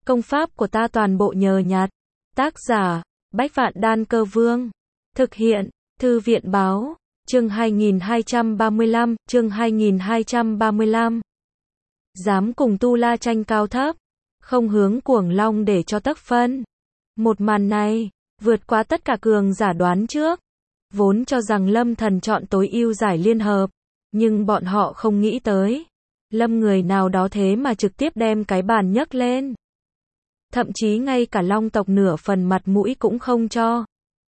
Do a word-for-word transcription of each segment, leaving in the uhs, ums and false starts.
Công pháp của ta toàn bộ nhờ nhặt. Tác giả, Bách Vạn Đan Cơ Vương. Thực hiện, Thư viện Báo. Chương hai nghìn hai trăm ba mươi lăm, chương hai nghìn hai trăm ba mươi lăm. Dám cùng Tu La tranh cao thấp, không hướng Cuồng Long để cho tấc phân. Một màn này, vượt quá tất cả cường giả đoán trước. Vốn cho rằng Lâm Thần chọn tối ưu giải liên hợp, nhưng bọn họ không nghĩ tới. Lâm người nào đó thế mà trực tiếp đem cái bàn nhấc lên. Thậm chí ngay cả Long tộc nửa phần mặt mũi cũng không cho.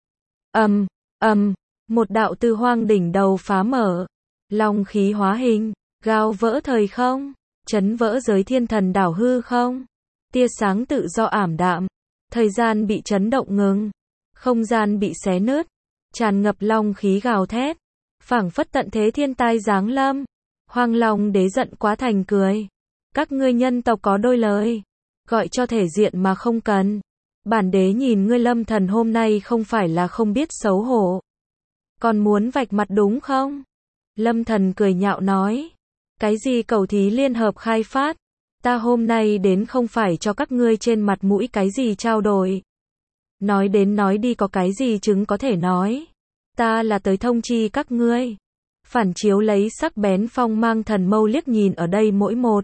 Ầm, ầm, một đạo tư hoang đỉnh đầu phá mở. Long khí hóa hình, gao vỡ thời không, chấn vỡ giới thiên thần đảo hư không. Tia sáng tự do ảm đạm, thời gian bị chấn động ngừng, không gian bị xé nứt, tràn ngập long khí gào thét, phảng phất tận thế thiên tai giáng lâm. Hoang Long đế giận quá thành cười. Các ngươi nhân tộc có đôi lời, gọi cho thể diện mà không cần. Bản đế nhìn ngươi Lâm Thần hôm nay không phải là không biết xấu hổ, còn muốn vạch mặt đúng không? Lâm Thần cười nhạo nói, cái gì cầu thí liên hợp khai phát, ta hôm nay đến không phải cho các ngươi trên mặt mũi cái gì trao đổi. Nói đến nói đi có cái gì chứng có thể nói, ta là tới thông chi các ngươi. Phản chiếu lấy sắc bén phong mang thần mâu liếc nhìn ở đây mỗi một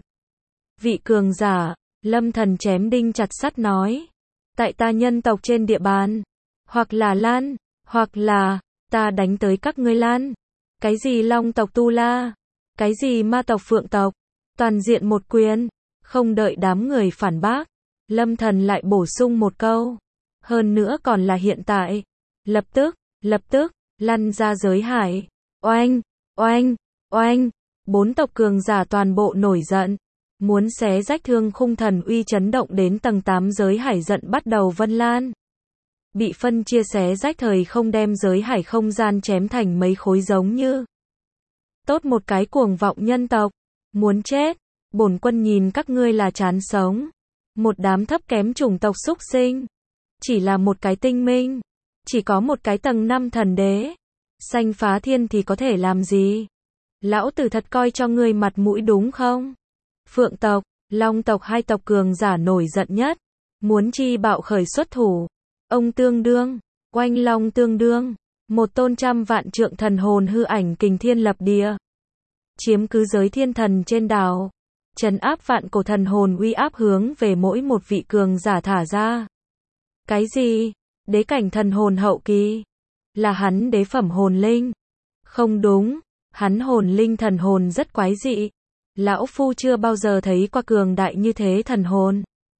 vị cường giả. Lâm Thần chém đinh chặt sắt nói, tại ta nhân tộc trên địa bàn, hoặc là lan, hoặc là ta đánh tới các ngươi lan. Cái gì Long tộc Tu La, cái gì ma tộc Phượng tộc, toàn diện một quyền. Không đợi đám người phản bác, Lâm Thần lại bổ sung một câu, hơn nữa còn là hiện tại. Lập tức, lập tức, lăn ra giới hải. Oanh, oanh, oanh, bốn tộc cường giả toàn bộ nổi giận, muốn xé rách thương khung thần uy chấn động đến tầng tám giới hải giận bắt đầu vân lan. Bị phân chia xé rách thời không đem giới hải không gian chém thành mấy khối giống như. Tốt một cái cuồng vọng nhân tộc, muốn chết, bổn quân nhìn các ngươi là chán sống. Một đám thấp kém chủng tộc súc sinh. Chỉ là một cái tinh minh, chỉ có một cái tầng năm thần đế. Xanh phá thiên thì có thể làm gì? Lão tử thật coi cho ngươi mặt mũi đúng không? Phượng tộc, Long tộc hai tộc cường giả nổi giận nhất, muốn chi bạo khởi xuất thủ. Ông tương đương, oanh long tương đương, một tôn trăm vạn trượng thần hồn hư ảnh kình thiên lập địa, chiếm cứ giới thiên thần trên đảo, trấn áp vạn cổ thần hồn uy áp hướng về mỗi một vị cường giả thả ra. Cái gì? Đế cảnh thần hồn hậu kỳ? Là hắn đế phẩm hồn linh? Không đúng, hắn hồn linh thần hồn rất quái dị. Lão phu chưa bao giờ thấy qua cường đại như thế thần hồn.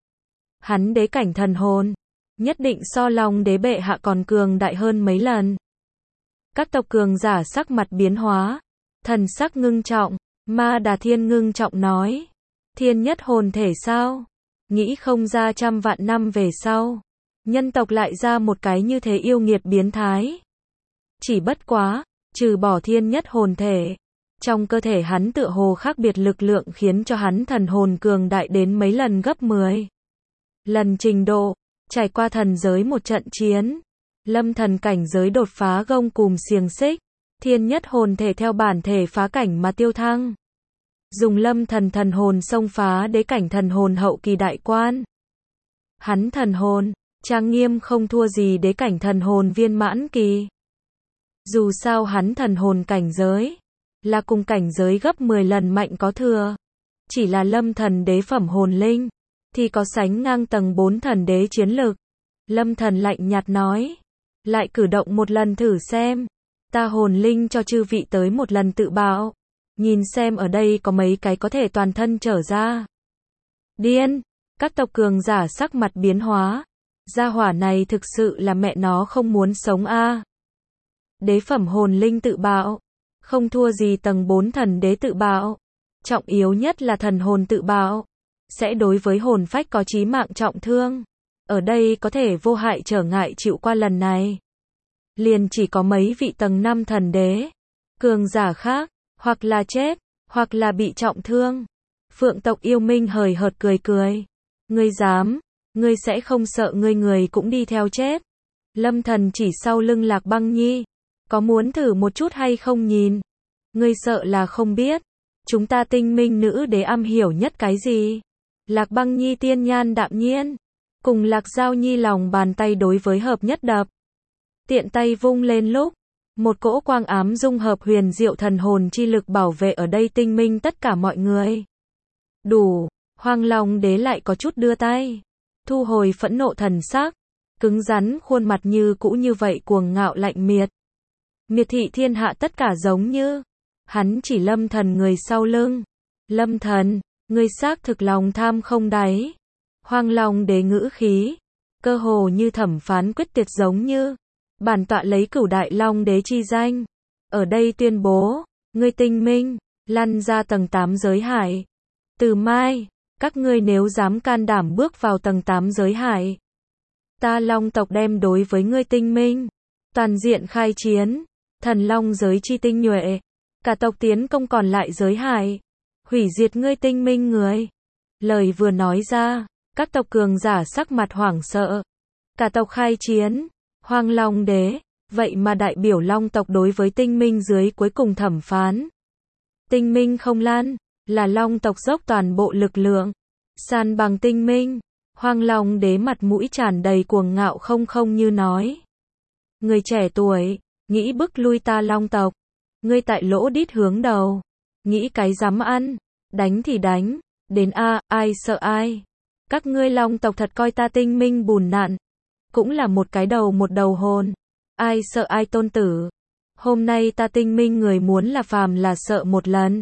Hắn đế cảnh thần hồn, nhất định so Long đế bệ hạ còn cường đại hơn mấy lần. Các tộc cường giả sắc mặt biến hóa, thần sắc ngưng trọng. Ma Đà Thiên ngưng trọng nói, thiên nhất hồn thể sao? Nghĩ không ra trăm vạn năm về sau, nhân tộc lại ra một cái như thế yêu nghiệt biến thái. Chỉ bất quá, trừ bỏ thiên nhất hồn thể, trong cơ thể hắn tựa hồ khác biệt lực lượng khiến cho hắn thần hồn cường đại đến mấy lần gấp mười lần trình độ. Trải qua thần giới một trận chiến, Lâm Thần cảnh giới đột phá gông cùm xiềng xích, thiên nhất hồn thể theo bản thể phá cảnh mà tiêu thăng. Dùng Lâm Thần thần hồn xông phá đế cảnh thần hồn hậu kỳ đại quan. Hắn thần hồn, trang nghiêm không thua gì đế cảnh thần hồn viên mãn kỳ. Dù sao hắn thần hồn cảnh giới, là cùng cảnh giới gấp mười lần mạnh có thừa. Chỉ là Lâm Thần đế phẩm hồn linh, thì có sánh ngang tầng bốn thần đế chiến lực. Lâm Thần lạnh nhạt nói, lại cử động một lần thử xem. Ta hồn linh cho chư vị tới một lần tự bạo. Nhìn xem ở đây có mấy cái có thể toàn thân trở ra. Điên, các tộc cường giả sắc mặt biến hóa. Gia hỏa này thực sự là mẹ nó không muốn sống a. À. Đế phẩm hồn linh tự bạo, không thua gì tầng bốn thần đế tự bạo. Trọng yếu nhất là thần hồn tự bạo, sẽ đối với hồn phách có chí mạng trọng thương. Ở đây có thể vô hại trở ngại chịu qua lần này. Liền chỉ có mấy vị tầng năm thần đế. Cường giả khác, hoặc là chết, hoặc là bị trọng thương. Phượng tộc yêu minh hời hợt cười cười. Ngươi dám, ngươi sẽ không sợ ngươi người cũng đi theo chết. Lâm Thần chỉ sau lưng Lạc Băng Nhi. Có muốn thử một chút hay không nhìn? Ngươi sợ là không biết. Chúng ta tinh minh nữ đế am hiểu nhất cái gì? Lạc Băng Nhi tiên nhan đạm nhiên, cùng Lạc Giao Nhi lòng bàn tay đối với hợp nhất đập. Tiện tay vung lên lúc, một cỗ quang ám dung hợp huyền diệu thần hồn chi lực bảo vệ ở đây tinh minh tất cả mọi người. Đủ, Hoang Long Đế lại có chút đưa tay, thu hồi phẫn nộ thần sắc, cứng rắn khuôn mặt như cũ như vậy cuồng ngạo lạnh miệt. Miệt thị thiên hạ tất cả giống như, hắn chỉ Lâm Thần người sau lưng. Lâm Thần, ngươi xác thực lòng tham không đáy. Hoang Long Đế ngữ khí, cơ hồ như thẩm phán quyết tuyệt giống như, bản tọa lấy cửu đại Long Đế chi danh, ở đây tuyên bố, ngươi tinh minh, lăn ra tầng tám giới hải. Từ mai, các ngươi nếu dám can đảm bước vào tầng tám giới hải, ta Long tộc đem đối với ngươi tinh minh, toàn diện khai chiến, thần Long giới chi tinh nhuệ, cả tộc tiến công còn lại giới hải, hủy diệt ngươi tinh minh người. Lời vừa nói ra, các tộc cường giả sắc mặt hoảng sợ. Cả tộc khai chiến, Hoang Long Đế, vậy mà đại biểu Long tộc đối với tinh minh dưới cuối cùng thẩm phán. Tinh minh không lan, là Long tộc dốc toàn bộ lực lượng, san bằng tinh minh. Hoang Long Đế mặt mũi tràn đầy cuồng ngạo không không như nói. Người trẻ tuổi, nghĩ bức lui ta Long tộc. Ngươi tại lỗ đít hướng đầu, nghĩ cái dám ăn, đánh thì đánh, đến a, ai sợ ai. Các ngươi Long tộc thật coi ta tinh minh bùn nạn, cũng là một cái đầu một đầu hồn, ai sợ ai tôn tử. Hôm nay ta tinh minh người muốn là phàm là sợ một lần.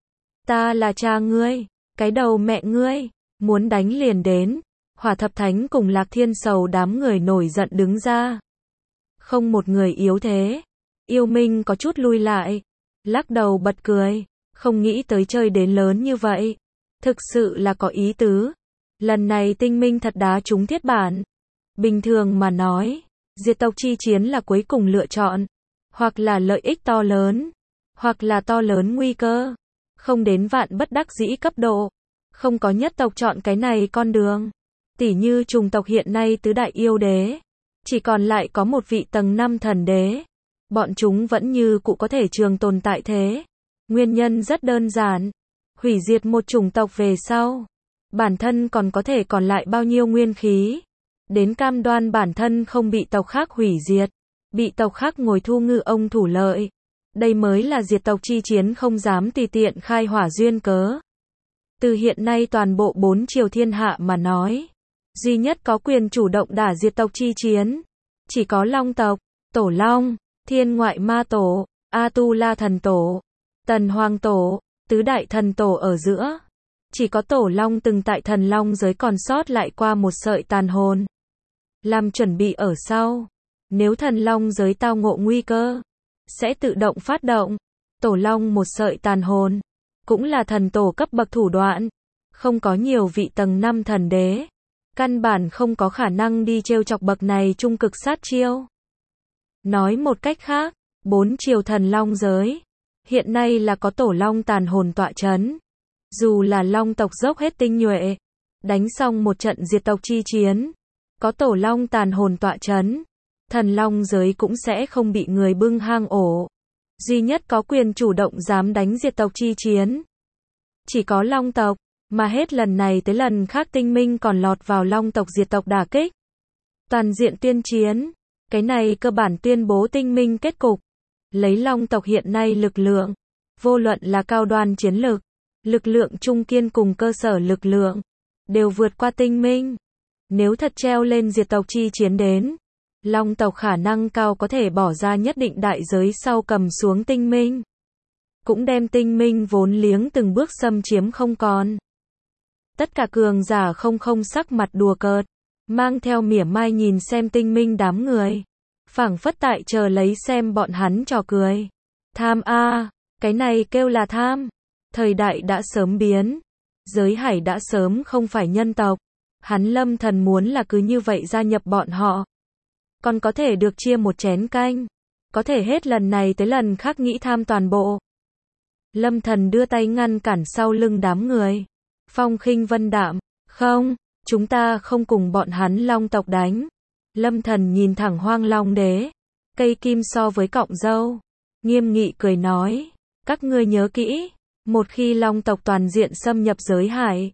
Ta là cha ngươi, cái đầu mẹ ngươi, muốn đánh liền đến. Hỏa Thập Thánh cùng Lạc Thiên Sầu đám người nổi giận đứng ra. Không một người yếu thế. Yêu Minh có chút lui lại, lắc đầu bật cười, không nghĩ tới chơi đến lớn như vậy. Thực sự là có ý tứ. Lần này tinh minh thật đá trúng thiết bản. Bình thường mà nói, diệt tộc chi chiến là cuối cùng lựa chọn. Hoặc là lợi ích to lớn, hoặc là to lớn nguy cơ. Không đến vạn bất đắc dĩ cấp độ. Không có nhất tộc chọn cái này con đường. Tỉ như trùng tộc hiện nay tứ đại yêu đế. Chỉ còn lại có một vị tầng năm thần đế. Bọn chúng vẫn như cũ có thể trường tồn tại thế. Nguyên nhân rất đơn giản. Hủy diệt một chủng tộc về sau. Bản thân còn có thể còn lại bao nhiêu nguyên khí. Đến cam đoan bản thân không bị tộc khác hủy diệt. Bị tộc khác ngồi thu ngư ông thủ lợi. Đây mới là diệt tộc chi chiến không dám tùy tiện khai hỏa duyên cớ. Từ hiện nay toàn bộ bốn triều thiên hạ mà nói. Duy nhất có quyền chủ động đả diệt tộc chi chiến. Chỉ có Long tộc, Tổ Long, Thiên Ngoại Ma Tổ, A-tu-la Thần Tổ, Tần Hoàng Tổ, Tứ Đại Thần Tổ ở giữa. Chỉ có Tổ Long từng tại thần Long giới còn sót lại qua một sợi tàn hồn. Làm chuẩn bị ở sau. Nếu thần Long giới tao ngộ nguy cơ, sẽ tự động phát động. Tổ Long một sợi tàn hồn. Cũng là thần tổ cấp bậc thủ đoạn. Không có nhiều vị tầng năm thần đế. Căn bản không có khả năng đi trêu chọc bậc này trung cực sát chiêu. Nói một cách khác, bốn triều thần Long giới. Hiện nay là có Tổ Long tàn hồn tọa chấn. Dù là Long tộc dốc hết tinh nhuệ. Đánh xong một trận diệt tộc chi chiến. Có Tổ Long tàn hồn tọa chấn. Thần Long giới cũng sẽ không bị người bưng hang ổ. Duy nhất có quyền chủ động dám đánh diệt tộc chi chiến. Chỉ có Long tộc. Mà hết lần này tới lần khác tinh minh còn lọt vào Long tộc diệt tộc đả kích. Toàn diện tuyên chiến. Cái này cơ bản tuyên bố tinh minh kết cục. Lấy Long tộc hiện nay lực lượng. Vô luận là cao đoan chiến lực. Lực lượng trung kiên cùng cơ sở lực lượng. Đều vượt qua tinh minh. Nếu thật treo lên diệt tộc chi chiến đến. Long tộc khả năng cao có thể bỏ ra nhất định đại giới sau cầm xuống tinh minh. Cũng đem tinh minh vốn liếng từng bước xâm chiếm không còn. Tất cả cường giả không không sắc mặt đùa cợt, mang theo mỉa mai nhìn xem tinh minh đám người. Phảng phất tại chờ lấy xem bọn hắn trò cười. Tham a, à, cái này kêu là tham. Thời đại đã sớm biến. Giới hải đã sớm không phải nhân tộc. Hắn Lâm Thần muốn là cứ như vậy gia nhập bọn họ. Còn có thể được chia một chén canh. Có thể hết lần này tới lần khác nghĩ tham toàn bộ. Lâm Thần đưa tay ngăn cản sau lưng đám người. Phong khinh vân đạm, không, chúng ta không cùng bọn hắn Long tộc đánh. Lâm Thần nhìn thẳng Hoang Long Đế, cây kim so với cọng dâu, nghiêm nghị cười nói, các ngươi nhớ kỹ, một khi Long tộc toàn diện xâm nhập giới hải,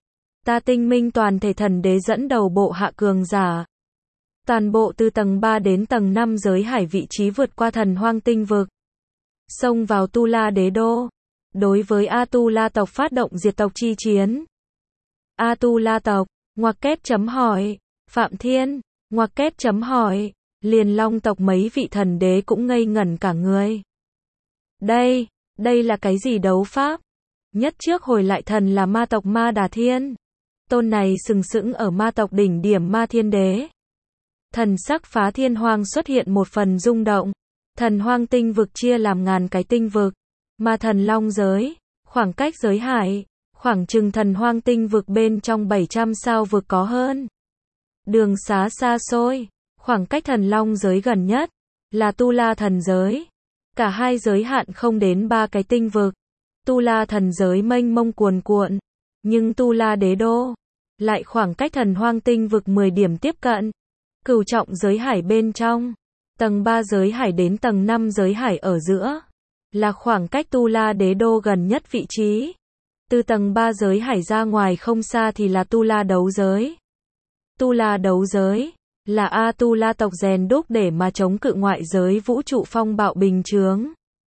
Ta tinh minh toàn thể thần đế dẫn đầu bộ hạ cường giả. Toàn bộ từ tầng ba đến tầng năm giới hải vị trí vượt qua thần hoang tinh vực. Xông vào Tu La đế đô. Đối với A-tu-la tộc phát động diệt tộc chi chiến. A-tu-la tộc, ngoặc kép chấm hỏi. Phạm Thiên, ngoặc kép chấm hỏi. Liền Long tộc mấy vị thần đế cũng ngây ngẩn cả người. Đây, đây là cái gì đấu pháp? Nhất trước hồi lại thần là ma tộc Ma Đà Thiên. Tôn này sừng sững ở ma tộc đỉnh điểm Ma Thiên Đế. Thần sắc Phá Thiên Hoang xuất hiện một phần rung động. Thần hoang tinh vực chia làm ngàn cái tinh vực. Mà thần long giới, khoảng cách giới hải, khoảng chừng thần hoang tinh vực bên trong bảy trăm sao vực có hơn. Đường xá xa xôi, khoảng cách thần long giới gần nhất, là Tu La thần giới. Cả hai giới hạn không đến ba cái tinh vực. Tu La thần giới mênh mông cuồn cuộn, nhưng Tu La đế đô, lại khoảng cách thần hoang tinh vực mười điểm tiếp cận. Cửu trọng giới hải bên trong, tầng ba giới hải đến tầng năm giới hải ở giữa, là khoảng cách Tu La đế đô gần nhất vị trí. Từ tầng ba giới hải ra ngoài không xa thì là Tu La đấu giới. Tu La đấu giới, là A-tu-la tộc rèn đúc để mà chống cự ngoại giới vũ trụ phong bạo bình chướng.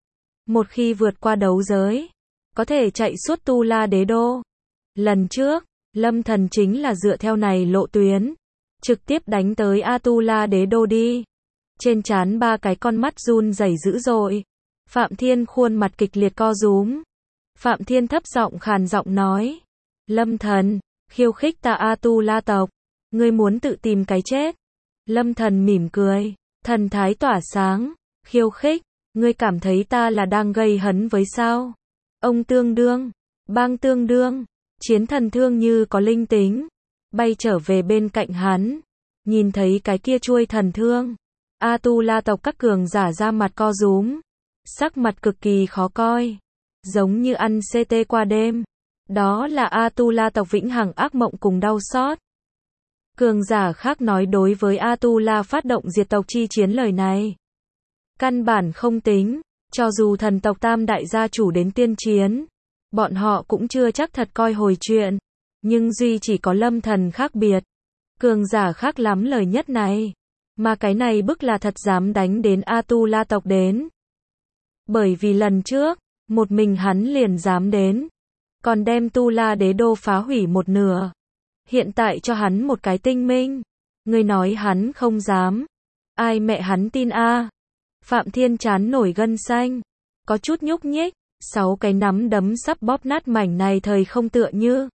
Một khi vượt qua đấu giới, có thể chạy suốt Tu La đế đô. Lần trước, Lâm Thần chính là dựa theo này lộ tuyến, trực tiếp đánh tới A-tu-la đế đô đi. Trên trán ba cái con mắt run rẩy dữ dội. Phạm Thiên khuôn mặt kịch liệt co rúm. Phạm Thiên thấp giọng khàn giọng nói. Lâm Thần, khiêu khích ta A-tu-la tộc. Ngươi muốn tự tìm cái chết. Lâm Thần mỉm cười, thần thái tỏa sáng. Khiêu khích, ngươi cảm thấy ta là đang gây hấn với sao? Ông tương đương, bang tương đương, chiến thần thương như có linh tính. Bay trở về bên cạnh hắn. Nhìn thấy cái kia chuôi thần thương. A-tu-la tộc các cường giả ra mặt co rúm. Sắc mặt cực kỳ khó coi. Giống như ăn xê tê qua đêm. Đó là A-tu-la tộc vĩnh hằng ác mộng cùng đau xót. Cường giả khác nói đối với A-tu-la phát động diệt tộc chi chiến lời này. Căn bản không tính. Cho dù thần tộc tam đại gia chủ đến tiên chiến. Bọn họ cũng chưa chắc thật coi hồi chuyện. Nhưng duy chỉ có Lâm Thần khác biệt. Cường giả khác lắm lời nhất này. Mà cái này bức là thật dám đánh đến A-tu-la tộc đến. Bởi vì lần trước, một mình hắn liền dám đến. Còn đem Tu La đế đô phá hủy một nửa. Hiện tại cho hắn một cái tinh minh. Người nói hắn không dám. Ai mẹ hắn tin a? Phạm Thiên chán nổi gân xanh. Có chút nhúc nhích. Sáu cái nắm đấm sắp bóp nát mảnh này thời không tựa như.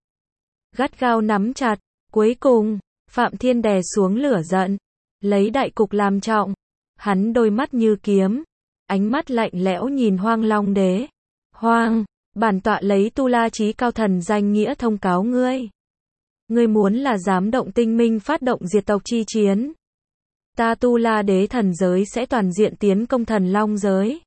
Gắt gao nắm chặt. Cuối cùng, Phạm Thiên đè xuống lửa giận. Lấy đại cục làm trọng. Hắn đôi mắt như kiếm. Ánh mắt lạnh lẽo nhìn Hoang Long đế. Hoang, bản tọa lấy Tu La chí cao thần danh nghĩa thông cáo ngươi. Ngươi muốn là dám động tinh minh phát động diệt tộc chi chiến. Ta Tu La đế thần giới sẽ toàn diện tiến công thần long giới.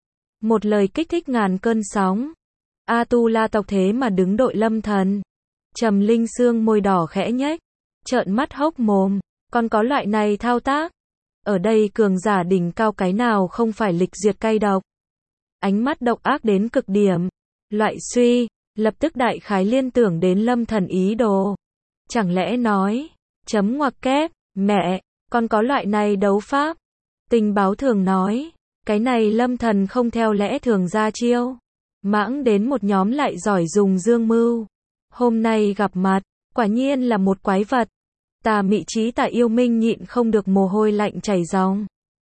Một lời kích thích ngàn cơn sóng. A Tu La tộc thế mà đứng đội Lâm Thần. Trầm Linh Sương môi đỏ khẽ nhếch, trợn mắt hốc mồm, còn có loại này thao tác. Ở đây cường giả đỉnh cao cái nào không phải lịch duyệt cay độc. Ánh mắt độc ác đến cực điểm. Loại suy, lập tức đại khái liên tưởng đến Lâm Thần ý đồ. Chẳng lẽ nói, chấm ngoặc kép, mẹ, còn có loại này đấu pháp. Tình báo thường nói, cái này Lâm Thần không theo lẽ thường ra chiêu. Mãng đến một nhóm lại giỏi dùng dương mưu. Hôm nay gặp mặt, quả nhiên là một quái vật. Tà mị trí tà yêu minh nhịn không được mồ hôi lạnh chảy ròng.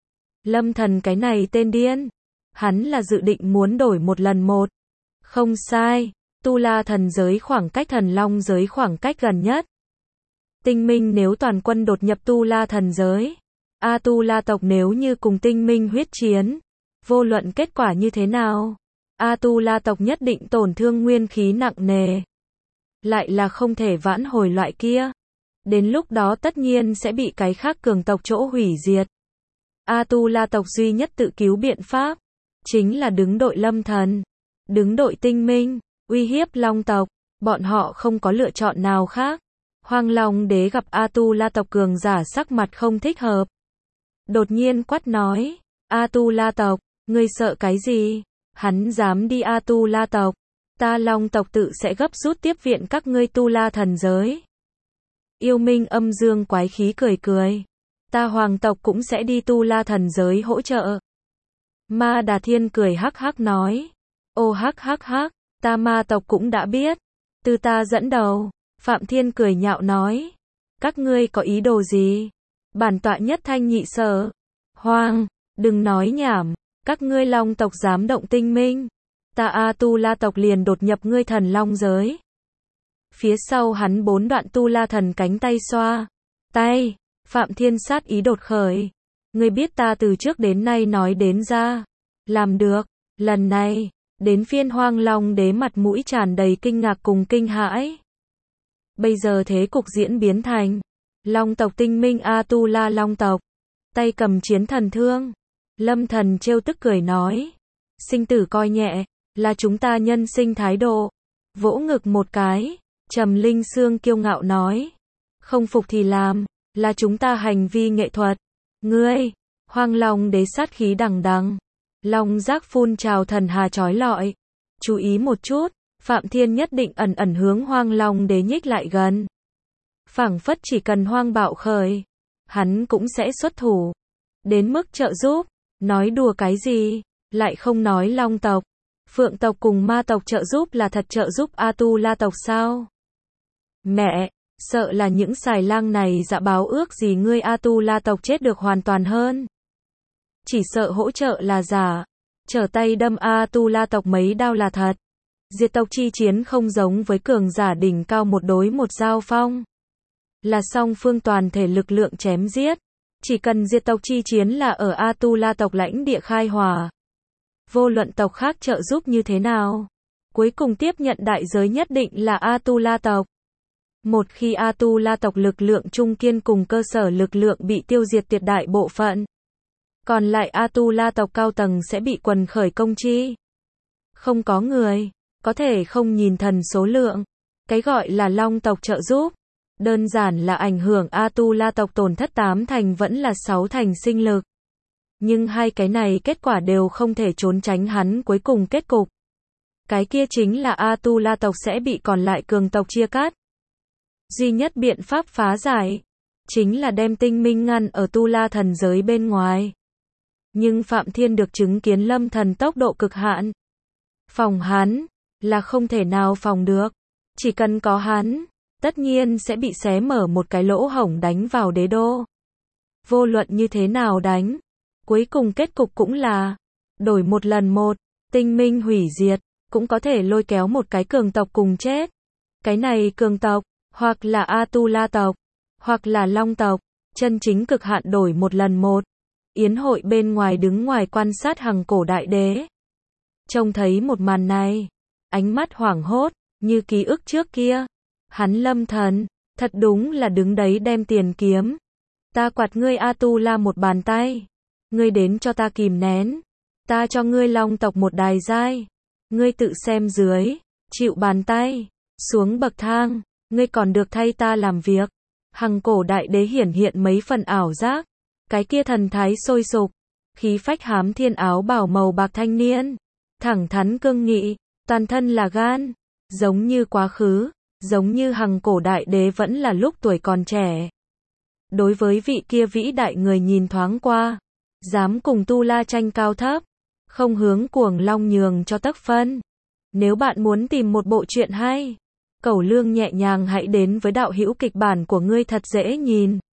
Lâm Thần cái này tên điên. Hắn là dự định muốn đổi một lần một. Không sai, Tu La thần giới khoảng cách thần long giới khoảng cách gần nhất. Tinh minh nếu toàn quân đột nhập Tu La thần giới. A Tu La tộc nếu như cùng tinh minh huyết chiến. Vô luận kết quả như thế nào. A Tu La tộc nhất định tổn thương nguyên khí nặng nề. Lại là không thể vãn hồi loại kia. Đến lúc đó tất nhiên sẽ bị cái khác cường tộc chỗ hủy diệt. A Tu La tộc duy nhất tự cứu biện pháp. Chính là đứng đội Lâm Thần. Đứng đội tinh minh. Uy hiếp Long tộc. Bọn họ không có lựa chọn nào khác. Hoang Long đế gặp A Tu La tộc cường giả sắc mặt không thích hợp. Đột nhiên quát nói. A Tu La tộc, ngươi sợ cái gì? Hắn dám đi A Tu La tộc. Ta Long tộc tự sẽ gấp rút tiếp viện các ngươi Tu La thần giới. Yêu Minh âm dương quái khí cười cười. Ta Hoàng tộc cũng sẽ đi Tu La thần giới hỗ trợ. Ma Đà Thiên cười hắc hắc nói. Ô hắc hắc hắc, ta ma tộc cũng đã biết. Từ ta dẫn đầu. Phạm Thiên cười nhạo nói. Các ngươi có ý đồ gì? Bản tọa nhất thanh nhị sở. Hoang, đừng nói nhảm. Các ngươi Long tộc dám động tinh minh. Ta A Tu La tộc liền đột nhập ngươi thần Long giới. Phía sau hắn bốn đoạn Tu La thần cánh tay xoa. Tay, Phạm Thiên sát ý đột khởi. Ngươi biết ta từ trước đến nay nói đến ra. Làm được, lần này, đến phiên Hoang Long đế mặt mũi tràn đầy kinh ngạc cùng kinh hãi. Bây giờ thế cục diễn biến thành Long tộc tinh minh A Tu La Long tộc. Tay cầm chiến thần thương. Lâm thần trêu tức cười nói. Sinh tử coi nhẹ, là chúng ta nhân sinh thái độ. Vỗ ngực một cái. Trầm Linh Sương kiêu ngạo nói. Không phục thì làm, là chúng ta hành vi nghệ thuật. Ngươi, Hoang Long đế sát khí đằng đằng. Long giác phun trào thần hà chói lọi. Chú ý một chút, Phạm Thiên nhất định ẩn ẩn hướng Hoang Long đế nhích lại gần. Phảng phất chỉ cần Hoang bạo khởi, hắn cũng sẽ xuất thủ. Đến mức trợ giúp, nói đùa cái gì, lại không nói Long tộc. Phượng tộc cùng ma tộc trợ giúp là thật trợ giúp A Tu La tộc sao? Mẹ, sợ là những xài lang này dạ báo ước gì ngươi A Tu La tộc chết được hoàn toàn hơn. Chỉ sợ hỗ trợ là giả, trở tay đâm A Tu La tộc mấy đao là thật. Diệt tộc chi chiến không giống với cường giả đỉnh cao một đối một giao phong. Là song phương toàn thể lực lượng chém giết. Chỉ cần diệt tộc chi chiến là ở A Tu La tộc lãnh địa khai hỏa. Vô luận tộc khác trợ giúp như thế nào, cuối cùng tiếp nhận đại giới nhất định là A Tu La tộc. Một khi A Tu La tộc lực lượng trung kiên cùng cơ sở lực lượng bị tiêu diệt tuyệt đại bộ phận, còn lại A Tu La tộc cao tầng sẽ bị quần khởi công chi. Không có người, có thể không nhìn thần số lượng. Cái gọi là Long tộc trợ giúp, đơn giản là ảnh hưởng A Tu La tộc tổn thất tám thành vẫn là sáu thành sinh lực. Nhưng hai cái này kết quả đều không thể trốn tránh hắn cuối cùng kết cục. Cái kia chính là A Tu La tộc sẽ bị còn lại cường tộc chia cắt. Duy nhất biện pháp phá giải, chính là đem tinh minh ngăn ở Tu La thần giới bên ngoài. Nhưng Phạm Thiên được chứng kiến Lâm thần tốc độ cực hạn. Phòng hắn, là không thể nào phòng được. Chỉ cần có hắn, tất nhiên sẽ bị xé mở một cái lỗ hổng đánh vào đế đô. Vô luận như thế nào đánh, cuối cùng kết cục cũng là đổi một lần một, tinh minh hủy diệt, cũng có thể lôi kéo một cái cường tộc cùng chết. Cái này cường tộc, hoặc là A Tu La tộc, hoặc là Long tộc, chân chính cực hạn đổi một lần một. Yến hội bên ngoài đứng ngoài quan sát Hằng Cổ đại đế. Trông thấy một màn này, ánh mắt hoảng hốt, như ký ức trước kia. Hắn Lâm thần, thật đúng là đứng đấy đem tiền kiếm. Ta quạt ngươi A Tu La một bàn tay. Ngươi đến cho ta kìm nén. Ta cho ngươi Long tộc một đài giai. Ngươi tự xem dưới, chịu bàn tay, xuống bậc thang, ngươi còn được thay ta làm việc. Hằng Cổ đại đế hiển hiện mấy phần ảo giác. Cái kia thần thái sôi sục, khí phách hám thiên áo bào màu bạc thanh niên, thẳng thắn cương nghị, toàn thân là gan, giống như quá khứ, giống như Hằng Cổ đại đế vẫn là lúc tuổi còn trẻ. Đối với vị kia vĩ đại người nhìn thoáng qua, dám cùng Tu La tranh cao thấp, không hướng cuồng long nhường cho tấc phân. Nếu bạn muốn tìm một bộ truyện hay, Cẩu Lương nhẹ nhàng hãy đến với đạo hữu kịch bản của ngươi thật dễ nhìn.